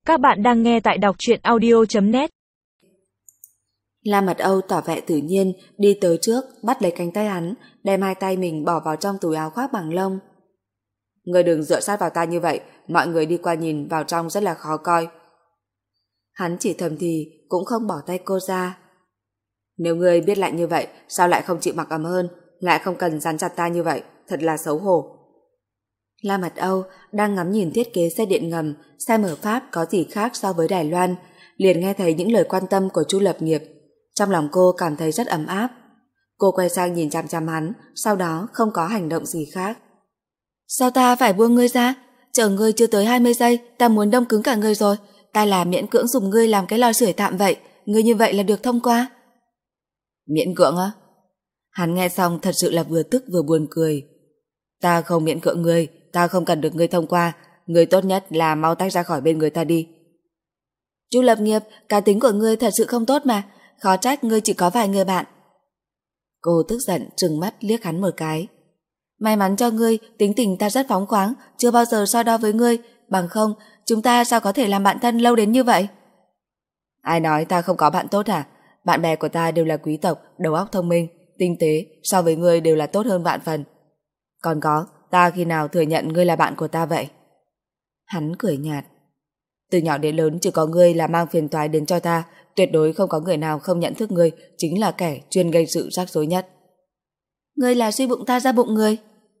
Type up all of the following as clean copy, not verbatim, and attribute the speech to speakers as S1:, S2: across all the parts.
S1: Các bạn đang nghe tại đọc truyện audio.net.
S2: La Mật Âu tỏ vẻ tự nhiên đi tới trước, bắt lấy cánh tay hắn, đem hai tay mình bỏ vào trong túi áo khoác bằng lông. Ngươi đừng dựa sát vào ta như vậy, mọi người đi qua nhìn vào trong rất là khó coi. Hắn chỉ thầm thì cũng không bỏ tay cô ra. Nếu ngươi biết lạnh như vậy, sao lại không chịu mặc ấm hơn, lại không cần dán chặt ta như vậy, thật là xấu hổ. La Mật Âu đang ngắm nhìn thiết kế xe điện ngầm, xem ở Pháp có gì khác so với Đài Loan, liền nghe thấy những lời quan tâm của Chu Lập Nghiệp. Trong lòng cô cảm thấy rất ấm áp. Cô quay sang nhìn chằm chằm hắn, sau đó không có hành động gì khác. Sao ta phải buông ngươi ra? Chờ ngươi chưa tới 20 giây, ta muốn đông cứng cả ngươi rồi. Ta là miễn cưỡng dùng ngươi làm cái lò sưởi tạm vậy, ngươi như vậy là được thông qua. Miễn cưỡng á? Hắn nghe xong thật sự là vừa tức vừa buồn cười. Ta không miễn cưỡng ngươi, ta không cần được ngươi thông qua, ngươi tốt nhất là mau tách ra khỏi bên người ta đi. Chu Lập Nghiệp, cá tính của ngươi thật sự không tốt mà, khó trách ngươi chỉ có vài người bạn. Cô tức giận trừng mắt liếc hắn một cái. May mắn cho ngươi, tính tình ta rất phóng khoáng, chưa bao giờ so đo với ngươi, bằng không chúng ta sao có thể làm bạn thân lâu đến như vậy? Ai nói ta không có bạn tốt hả? Bạn bè của ta đều là quý tộc, đầu óc thông minh, tinh tế, so với ngươi đều là tốt hơn vạn phần. Còn có, ta khi nào thừa nhận ngươi là bạn của ta vậy? Hắn cười nhạt. Từ nhỏ đến lớn chỉ có ngươi là mang phiền toái đến cho ta, tuyệt đối không có người nào không nhận thức ngươi chính là kẻ chuyên gây sự rắc rối nhất. Ngươi là suy bụng ta ra bụng ngươi.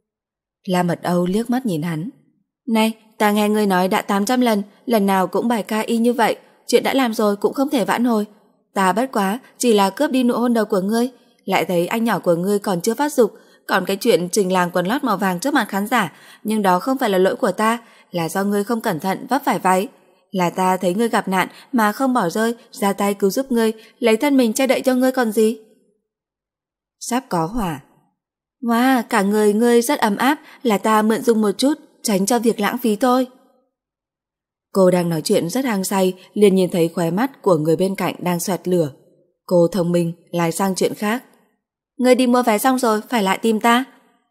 S2: La Mật Âu liếc mắt nhìn hắn. Này, ta nghe ngươi nói đã 800 lần, lần nào cũng bài ca y như vậy, chuyện đã làm rồi cũng không thể vãn hồi. Ta bất quá chỉ là cướp đi nụ hôn đầu của ngươi, lại thấy anh nhỏ của ngươi còn chưa phát dục, còn cái chuyện trình làng quần lót màu vàng trước mặt khán giả, nhưng đó không phải là lỗi của ta, là do ngươi không cẩn thận vấp phải váy. Là ta thấy ngươi gặp nạn mà không bỏ rơi, ra tay cứu giúp ngươi, lấy thân mình che đậy cho ngươi còn gì. Sắp có hỏa. Wow, cả người ngươi rất ấm áp, là ta mượn dùng một chút, tránh cho việc lãng phí thôi. Cô đang nói chuyện rất hăng say, liền nhìn thấy khóe mắt của người bên cạnh đang xoẹt lửa. Cô thông minh, lái sang chuyện khác. Ngươi đi mua vé xong rồi, phải lại tìm ta.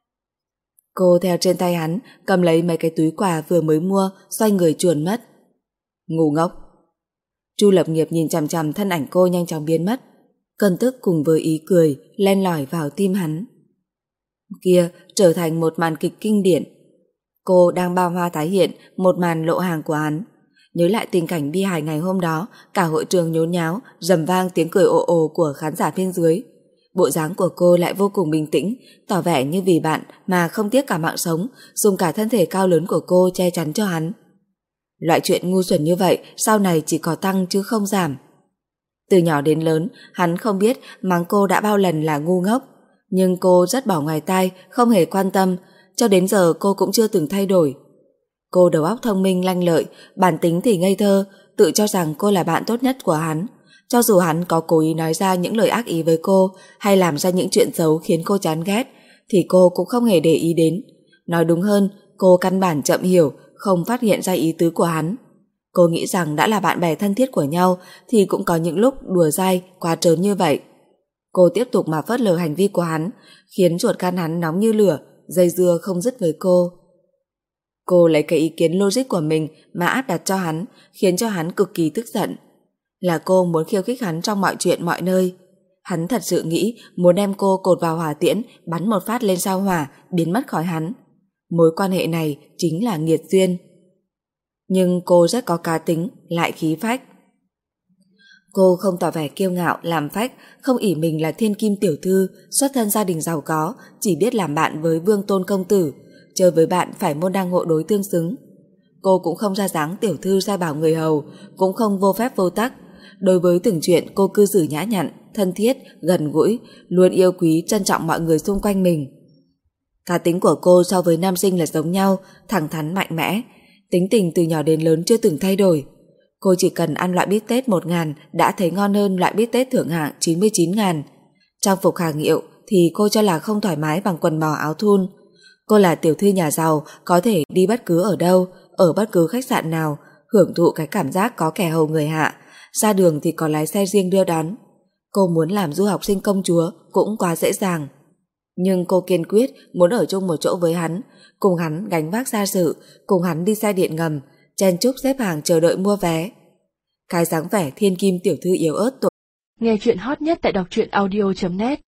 S2: Cô theo trên tay hắn, cầm lấy mấy cái túi quà vừa mới mua, xoay người chuồn mất. Ngu ngốc. Chu Lập Nghiệp nhìn chằm chằm thân ảnh cô nhanh chóng biến mất. Cơn tức cùng với ý cười len lỏi vào tim hắn. Kia trở thành một màn kịch kinh điển. Cô đang bao hoa tái hiện một màn lộ hàng của hắn. Nhớ lại tình cảnh bi hài ngày hôm đó, cả hội trường nhốn nháo, rầm vang tiếng cười ồ ồ của khán giả bên dưới. Bộ dáng của cô lại vô cùng bình tĩnh, tỏ vẻ như vì bạn mà không tiếc cả mạng sống, dùng cả thân thể cao lớn của cô che chắn cho hắn. Loại chuyện ngu xuẩn như vậy sau này chỉ có tăng chứ không giảm. Từ nhỏ đến lớn, hắn không biết mắng cô đã bao lần là ngu ngốc, nhưng cô rất bỏ ngoài tai, không hề quan tâm, cho đến giờ cô cũng chưa từng thay đổi. Cô đầu óc thông minh lanh lợi, bản tính thì ngây thơ, tự cho rằng cô là bạn tốt nhất của hắn. Cho dù hắn có cố ý nói ra những lời ác ý với cô hay làm ra những chuyện xấu khiến cô chán ghét, thì cô cũng không hề để ý đến. Nói đúng hơn, cô căn bản chậm hiểu, không phát hiện ra ý tứ của hắn. Cô nghĩ rằng đã là bạn bè thân thiết của nhau thì cũng có những lúc đùa dai quá trớn như vậy. Cô tiếp tục mà phớt lờ hành vi của hắn, khiến ruột gan hắn nóng như lửa, dây dưa không dứt với cô. Cô lấy cái ý kiến logic của mình mà áp đặt cho hắn, khiến cho hắn cực kỳ tức giận. Là cô muốn khiêu khích hắn trong mọi chuyện mọi nơi. Hắn thật sự nghĩ muốn đem cô cột vào hỏa tiễn, bắn một phát lên sao hỏa, biến mất khỏi hắn. Mối quan hệ này chính là nghiệt duyên. Nhưng cô rất có cá tính, lại khí phách. Cô không tỏ vẻ kiêu ngạo, làm phách, không ỷ mình là thiên kim tiểu thư, xuất thân gia đình giàu có, chỉ biết làm bạn với vương tôn công tử, chơi với bạn phải môn đăng hộ đối tương xứng. Cô cũng không ra dáng tiểu thư sai bảo người hầu, cũng không vô phép vô tắc. Đối với từng chuyện cô cư xử nhã nhặn, thân thiết, gần gũi, luôn yêu quý, trân trọng mọi người xung quanh mình. Cá tính của cô so với nam sinh là giống nhau, thẳng thắn mạnh mẽ, tính tình từ nhỏ đến lớn chưa từng thay đổi. Cô chỉ cần ăn loại bít tết 1.000 đã thấy ngon hơn loại bít tết thượng hạng 99.000. Trang phục hàng hiệu thì cô cho là không thoải mái bằng quần bò áo thun. Cô là tiểu thư nhà giàu, có thể đi bất cứ ở đâu, ở bất cứ khách sạn nào, hưởng thụ cái cảm giác có kẻ hầu người hạ, ra đường thì có lái xe riêng đưa đón. Cô muốn làm du học sinh công chúa cũng quá dễ dàng. Nhưng cô kiên quyết muốn ở chung một chỗ với hắn, cùng hắn gánh vác gia sự, cùng hắn đi xe điện ngầm, chen chúc xếp hàng chờ đợi mua vé. Cái dáng vẻ thiên kim tiểu thư yếu ớt tội.
S1: Nghe chuyện hot nhất tại đọc truyện audio.net